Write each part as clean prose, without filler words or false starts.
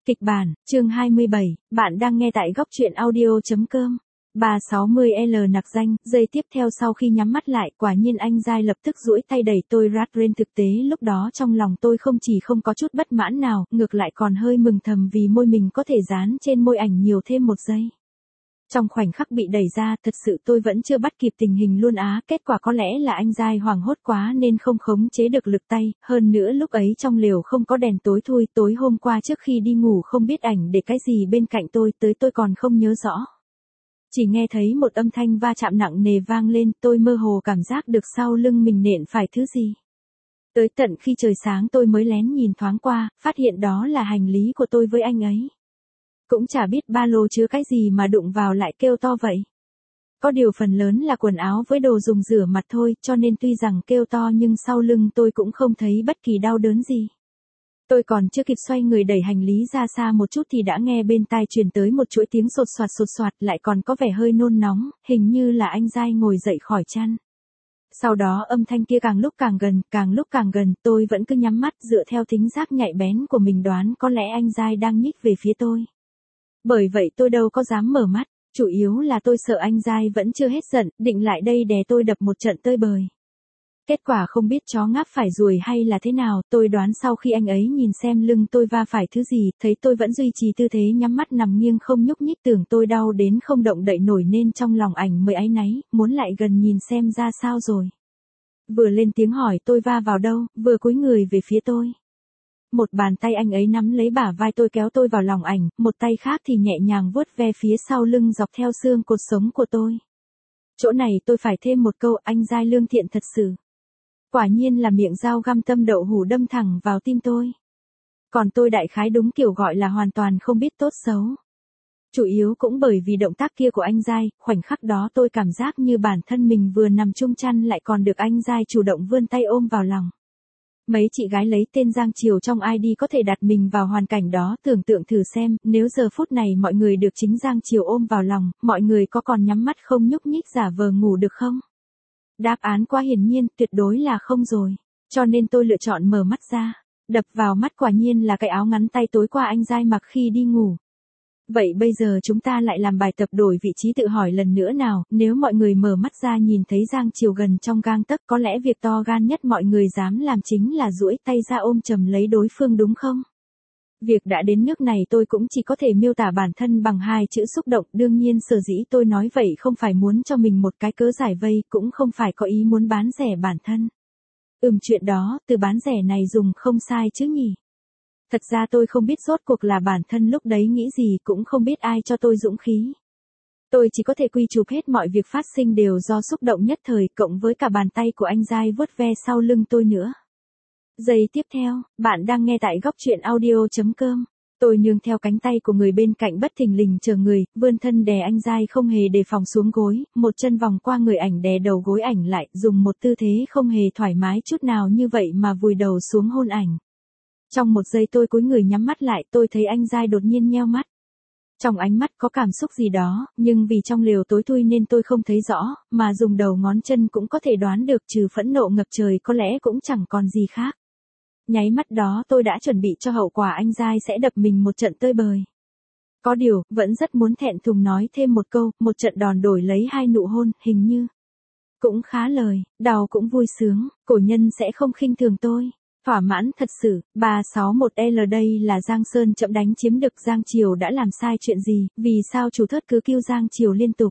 Kịch bản, chương 27, bạn đang nghe tại góc truyện audio.com. 360L nặc danh, giây tiếp theo sau khi nhắm mắt lại, quả nhiên anh giai lập tức duỗi tay đẩy tôi rát lên. Thực tế lúc đó trong lòng tôi không chỉ không có chút bất mãn nào, ngược lại còn hơi mừng thầm vì môi mình có thể dán trên môi ảnh nhiều thêm một giây. Trong khoảnh khắc bị đẩy ra, thật sự tôi vẫn chưa bắt kịp tình hình luôn á, kết quả có lẽ là anh giai hoảng hốt quá nên không khống chế được lực tay, hơn nữa lúc ấy trong lều không có đèn tối thui, tối hôm qua trước khi đi ngủ không biết ảnh để cái gì bên cạnh tôi tới tôi còn không nhớ rõ. Chỉ nghe thấy một âm thanh va chạm nặng nề vang lên, tôi mơ hồ cảm giác được sau lưng mình nện phải thứ gì. Tới tận khi trời sáng tôi mới lén nhìn thoáng qua, phát hiện đó là hành lý của tôi với anh ấy. Cũng chả biết ba lô chứa cái gì mà đụng vào lại kêu to vậy. Có điều phần lớn là quần áo với đồ dùng rửa mặt thôi, cho nên tuy rằng kêu to nhưng sau lưng tôi cũng không thấy bất kỳ đau đớn gì. Tôi còn chưa kịp xoay người đẩy hành lý ra xa một chút thì đã nghe bên tai truyền tới một chuỗi tiếng sột soạt lại còn có vẻ hơi nôn nóng, hình như là anh giai ngồi dậy khỏi chăn. Sau đó âm thanh kia càng lúc càng gần, tôi vẫn cứ nhắm mắt dựa theo thính giác nhạy bén của mình đoán có lẽ anh giai đang nhích về phía tôi. Bởi vậy tôi đâu có dám mở mắt, chủ yếu là tôi sợ anh giai vẫn chưa hết giận, định lại đây đè tôi đập một trận tơi bời. Kết quả không biết chó ngáp phải ruồi hay là thế nào, tôi đoán sau khi anh ấy nhìn xem lưng tôi va phải thứ gì, thấy tôi vẫn duy trì tư thế nhắm mắt nằm nghiêng không nhúc nhích, tưởng tôi đau đến không động đậy nổi nên trong lòng ảnh mới áy náy, muốn lại gần nhìn xem ra sao rồi. Vừa lên tiếng hỏi tôi va vào đâu, vừa cúi người về phía tôi. Một bàn tay anh ấy nắm lấy bả vai tôi kéo tôi vào lòng ảnh, một tay khác thì nhẹ nhàng vuốt ve phía sau lưng dọc theo xương cột sống của tôi. Chỗ này tôi phải thêm một câu, anh giai lương thiện thật sự. Quả nhiên là miệng dao găm tâm đậu hủ đâm thẳng vào tim tôi. Còn tôi đại khái đúng kiểu gọi là hoàn toàn không biết tốt xấu. Chủ yếu cũng bởi vì động tác kia của anh giai, khoảnh khắc đó tôi cảm giác như bản thân mình vừa nằm chung chăn lại còn được anh giai chủ động vươn tay ôm vào lòng. Mấy chị gái lấy tên Giang Triều trong ID có thể đặt mình vào hoàn cảnh đó, tưởng tượng thử xem, nếu giờ phút này mọi người được chính Giang Triều ôm vào lòng, mọi người có còn nhắm mắt không nhúc nhích giả vờ ngủ được không? Đáp án quá hiển nhiên, tuyệt đối là không rồi. Cho nên tôi lựa chọn mở mắt ra. Đập vào mắt quả nhiên là cái áo ngắn tay tối qua anh giai mặc khi đi ngủ. Vậy bây giờ chúng ta lại làm bài tập đổi vị trí tự hỏi lần nữa nào, nếu mọi người mở mắt ra nhìn thấy Giang Triều gần trong gang tấc, có lẽ việc to gan nhất mọi người dám làm chính là duỗi tay ra ôm chầm lấy đối phương đúng không? Việc đã đến nước này tôi cũng chỉ có thể miêu tả bản thân bằng hai chữ xúc động, đương nhiên sở dĩ tôi nói vậy không phải muốn cho mình một cái cớ giải vây, cũng không phải có ý muốn bán rẻ bản thân. Chuyện đó, từ bán rẻ này dùng không sai chứ nhỉ? Thật ra tôi không biết rốt cuộc là bản thân lúc đấy nghĩ gì, cũng không biết ai cho tôi dũng khí. Tôi chỉ có thể quy chụp hết mọi việc phát sinh đều do xúc động nhất thời, cộng với cả bàn tay của anh giai vuốt ve sau lưng tôi nữa. Giây tiếp theo, bạn đang nghe tại góc truyện audio.com. Tôi nương theo cánh tay của người bên cạnh bất thình lình chờ người, vươn thân đè anh giai không hề đề phòng xuống gối, một chân vòng qua người ảnh đè đầu gối ảnh lại, dùng một tư thế không hề thoải mái chút nào như vậy mà vùi đầu xuống hôn ảnh. Trong một giây tôi cúi người nhắm mắt lại, tôi thấy anh giai đột nhiên nheo mắt. Trong ánh mắt có cảm xúc gì đó, nhưng vì trong lều tối thui nên tôi không thấy rõ, mà dùng đầu ngón chân cũng có thể đoán được trừ phẫn nộ ngập trời có lẽ cũng chẳng còn gì khác. Nháy mắt đó tôi đã chuẩn bị cho hậu quả anh giai sẽ đập mình một trận tơi bời. Có điều, vẫn rất muốn thẹn thùng nói thêm một câu, một trận đòn đổi lấy hai nụ hôn, hình như. Cũng khá lời, đau cũng vui sướng, cổ nhân sẽ không khinh thường tôi. Thỏa mãn thật sự, 361L đây là Giang Sơn chậm đánh chiếm được Giang Triều đã làm sai chuyện gì, vì sao chủ thớt cứ kêu Giang Triều liên tục.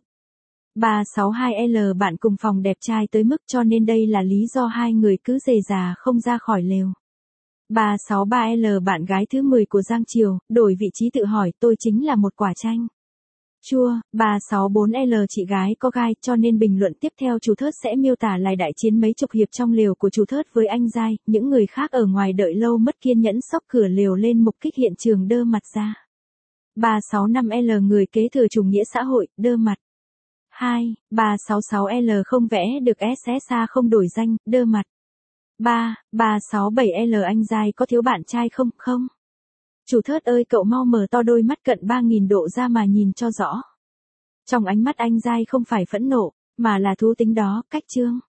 362L bạn cùng phòng đẹp trai tới mức cho nên đây là lý do hai người cứ rề rà không ra khỏi lều. 363L bạn gái thứ 10 của Giang Triều, đổi vị trí tự hỏi tôi chính là một quả chanh chua. 364L chị gái có gai, cho nên bình luận tiếp theo chủ thớt sẽ miêu tả lại đại chiến mấy chục hiệp trong lều của chủ thớt với anh giai, những người khác ở ngoài đợi lâu mất kiên nhẫn xốc cửa lều lên mục kích hiện trường đơ mặt ra. 365L người kế thừa chủ nghĩa xã hội, đơ mặt. 366L không vẽ được SSA không đổi danh, đơ mặt. 367L anh giai có thiếu bạn trai không? Không. Chủ thớt ơi cậu mau mở to đôi mắt cận 3000 độ ra mà nhìn cho rõ. Trong ánh mắt anh giai không phải phẫn nộ, mà là thú tính đó, cách trương.